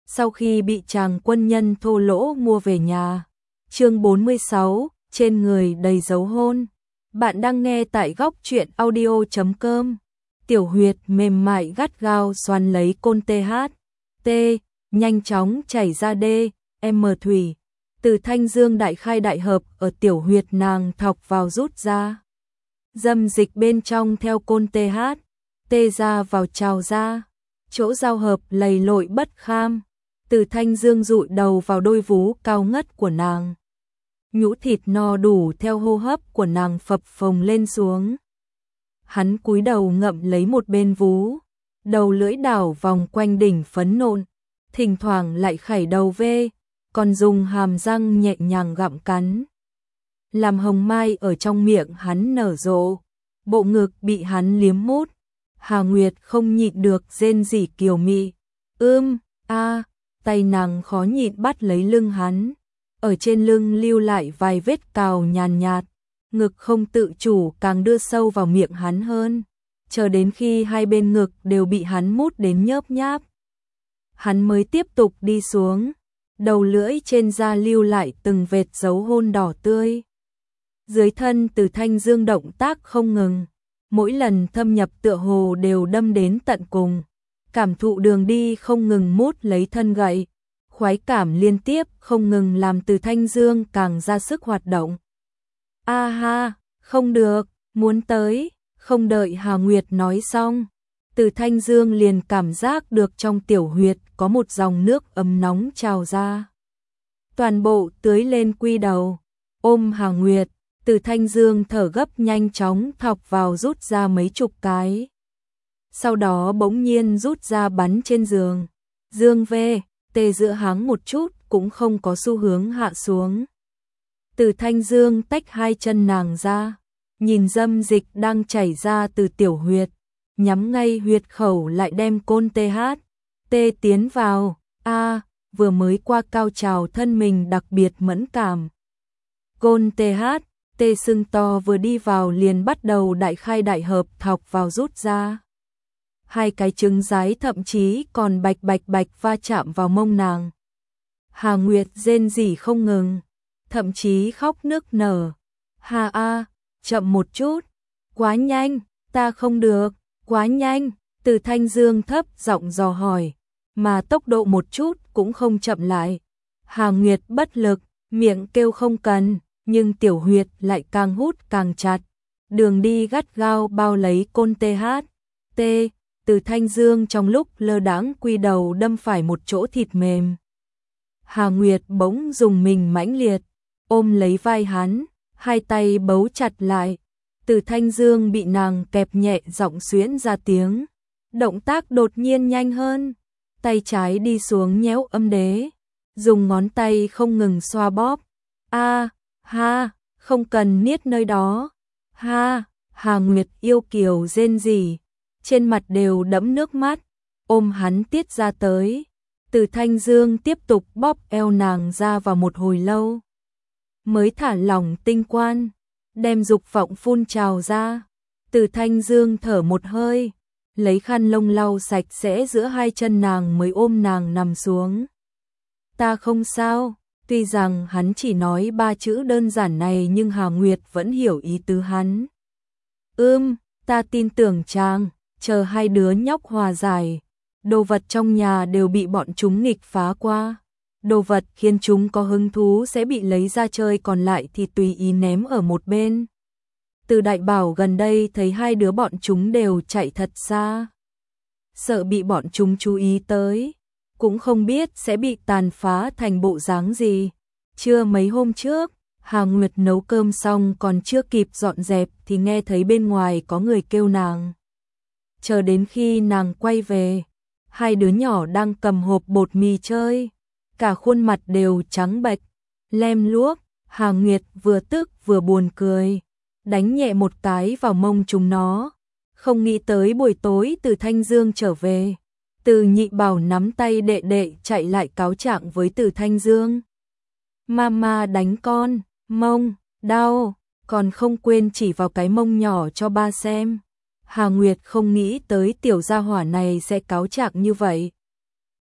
sau khi bị chàng quân nhân thô lỗ mua về nhà. Chương 46, trên người đầy dấu hôn. Bạn đang nghe tại góc truyện audio.com. Tiểu huyệt mềm mại gắt gao xoắn lấy côn THT, nhanh chóng chảy ra thủy. Từ thanh dương đại khai đại hợp ở tiểu huyệt nàng thọc vào rút ra. Dâm dịch bên trong theo côn THT ra vào trào ra. Chỗ giao hợp lầy lội bất kham. Từ thanh dương dụi đầu vào đôi vú cao ngất của nàng. Nhũ thịt no đủ theo hô hấp của nàng phập phồng lên xuống. Hắn cúi đầu ngậm lấy một bên vú, đầu lưỡi đảo vòng quanh đỉnh phấn nộn, thỉnh thoảng lại khẩy đầu về, còn dùng hàm răng nhẹ nhàng gặm cắn. Làm hồng mai ở trong miệng hắn nở rộ, bộ ngực bị hắn liếm mút. Hà Nguyệt không nhịn được rên rỉ kiều mị. Tay nàng khó nhịn bắt lấy lưng hắn. Ở trên lưng lưu lại vài vết cào nhàn nhạt, ngực không tự chủ càng đưa sâu vào miệng hắn hơn, chờ đến khi hai bên ngực đều bị hắn mút đến nhớp nháp. Hắn mới tiếp tục đi xuống, đầu lưỡi trên da lưu lại từng vệt dấu hôn đỏ tươi. Dưới thân Từ thanh dương động tác không ngừng, mỗi lần thâm nhập tựa hồ đều đâm đến tận cùng, cảm thụ đường đi không ngừng mút lấy thân gậy. Khoái cảm liên tiếp không ngừng làm Từ thanh dương càng ra sức hoạt động. Không được, muốn tới, không đợi Hà Nguyệt nói xong. Từ thanh dương liền cảm giác được trong tiểu huyệt có một dòng nước ấm nóng trào ra. Toàn bộ tưới lên quy đầu, ôm Hà Nguyệt, Từ thanh dương thở gấp nhanh chóng thọc vào rút ra mấy chục cái. Sau đó bỗng nhiên rút ra bắn trên giường. Dương về. Tê giữa háng một chút cũng không có xu hướng hạ xuống. Từ thanh dương tách hai chân nàng ra, nhìn dâm dịch đang chảy ra từ tiểu huyệt, nhắm ngay huyệt khẩu lại đem côn THT tiến vào. Vừa mới qua cao trào thân mình đặc biệt mẫn cảm. Côn THT sưng to vừa đi vào liền bắt đầu đại khai đại hợp thọc vào rút ra. Hai cái trứng rái thậm chí còn bạch bạch va chạm vào mông nàng. Hà Nguyệt rên rỉ không ngừng, thậm chí khóc nức nở. Chậm một chút, quá nhanh, ta không được, quá nhanh. Từ thanh dương thấp giọng dò hỏi, mà tốc độ một chút cũng không chậm lại. Hà Nguyệt bất lực, miệng kêu không cần, nhưng tiểu huyệt lại càng hút càng chặt. Đường đi gắt gao bao lấy côn THT. Từ thanh dương trong lúc lơ đãng quy đầu đâm phải một chỗ thịt mềm. Hà Nguyệt bỗng dùng mình mãnh liệt, ôm lấy vai hắn, hai tay bấu chặt lại. Từ thanh dương bị nàng kẹp nhẹ giọng xuyễn ra tiếng. Động tác đột nhiên nhanh hơn, tay trái đi xuống nhéo âm đế, dùng ngón tay không ngừng xoa bóp. Không cần niết nơi đó. Hà Nguyệt yêu kiều rên rỉ, trên mặt đều đẫm nước mắt, ôm hắn tiết ra tới. Từ thanh dương tiếp tục bóp eo nàng ra vào một hồi lâu, mới thả lỏng tinh quan, đem dục vọng phun trào ra. Từ thanh dương thở một hơi, lấy khăn lông lau sạch sẽ giữa hai chân nàng mới ôm nàng nằm xuống. Ta không sao. Tuy rằng hắn chỉ nói 3 chữ đơn giản này nhưng Hà Nguyệt vẫn hiểu ý tứ hắn. Ta tin tưởng chàng. Chờ hai đứa nhóc hòa giải, đồ vật trong nhà đều bị bọn chúng nghịch phá qua. Đồ vật khiến chúng có hứng thú sẽ bị lấy ra chơi, còn lại thì tùy ý ném ở một bên. Từ đại bảo gần đây thấy hai đứa bọn chúng đều chạy thật xa, sợ bị bọn chúng chú ý tới, cũng không biết sẽ bị tàn phá thành bộ dáng gì. Trưa mấy hôm trước, Hà Nguyệt nấu cơm xong còn chưa kịp dọn dẹp thì nghe thấy bên ngoài có người kêu nàng. Chờ đến khi nàng quay về, hai đứa nhỏ đang cầm hộp bột mì chơi, cả khuôn mặt đều trắng bệch, lem luốc. Hà Nguyệt vừa tức vừa buồn cười, đánh nhẹ một cái vào mông chúng nó. Không nghĩ tới buổi tối Từ thanh dương trở về, Từ nhị bảo nắm tay đệ đệ chạy lại cáo trạng với Từ thanh dương. Mama đánh con, mông, đau, còn không quên chỉ vào cái mông nhỏ cho ba xem. Hà Nguyệt không nghĩ tới tiểu gia hỏa này sẽ cáo trạng như vậy.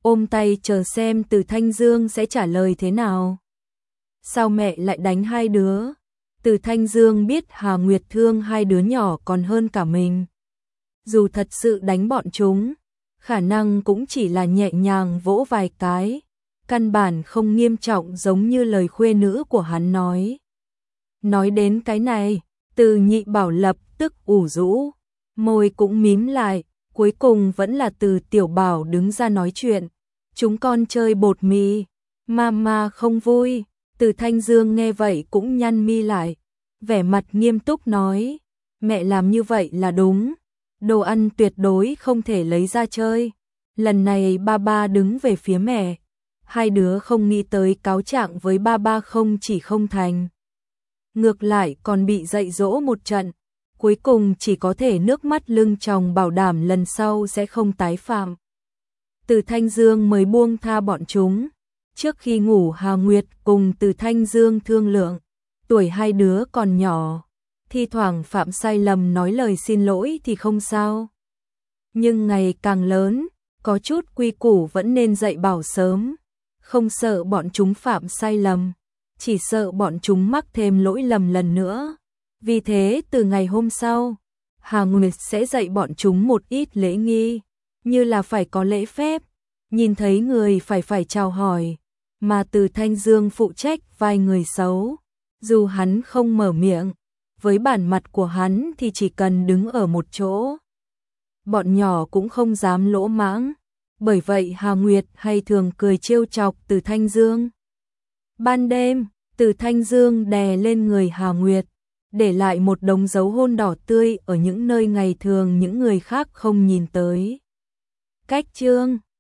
ôm tay chờ xem Từ Thanh Dương sẽ trả lời thế nào. Sao mẹ lại đánh hai đứa? Từ Thanh Dương biết Hà Nguyệt thương hai đứa nhỏ còn hơn cả mình. Dù thật sự đánh bọn chúng, khả năng cũng chỉ là nhẹ nhàng vỗ vài cái, căn bản không nghiêm trọng giống như lời khuê nữ của hắn nói. Nói đến cái này, Từ Nhị Bảo lập tức ủ rũ, môi cũng mím lại, cuối cùng vẫn là Từ Tiểu Bảo đứng ra nói chuyện. Chúng con chơi bột mì, mama không vui. Từ Thanh Dương nghe vậy cũng nhăn mi lại, vẻ mặt nghiêm túc nói, mẹ làm như vậy là đúng, đồ ăn tuyệt đối không thể lấy ra chơi. Lần này ba ba đứng về phía mẹ, hai đứa không nghĩ tới cáo trạng với ba ba không chỉ không thành, ngược lại còn bị dạy dỗ một trận, cuối cùng chỉ có thể nước mắt lưng tròng bảo đảm lần sau sẽ không tái phạm. Từ Thanh Dương mới buông tha bọn chúng. Trước khi ngủ Hà Nguyệt cùng Từ Thanh Dương thương lượng, tuổi hai đứa còn nhỏ, thi thoảng phạm sai lầm nói lời xin lỗi thì không sao. Nhưng ngày càng lớn, có chút quy củ vẫn nên dạy bảo sớm, không sợ bọn chúng phạm sai lầm, chỉ sợ bọn chúng mắc thêm lỗi lầm lần nữa. Vì thế từ ngày hôm sau, Hà Nguyệt sẽ dạy bọn chúng một ít lễ nghi, như là phải có lễ phép, nhìn thấy người phải chào hỏi, mà Từ Thanh Dương phụ trách vai người xấu. Dù hắn không mở miệng, với bản mặt của hắn thì chỉ cần đứng ở một chỗ, bọn nhỏ cũng không dám lỗ mãng. Bởi vậy Hà Nguyệt hay thường cười trêu chọc Từ Thanh Dương. Ban đêm, Từ Thanh Dương đè lên người Hà Nguyệt, để lại một đống dấu hôn đỏ tươi ở những nơi ngày thường những người khác không nhìn tới. Cách chương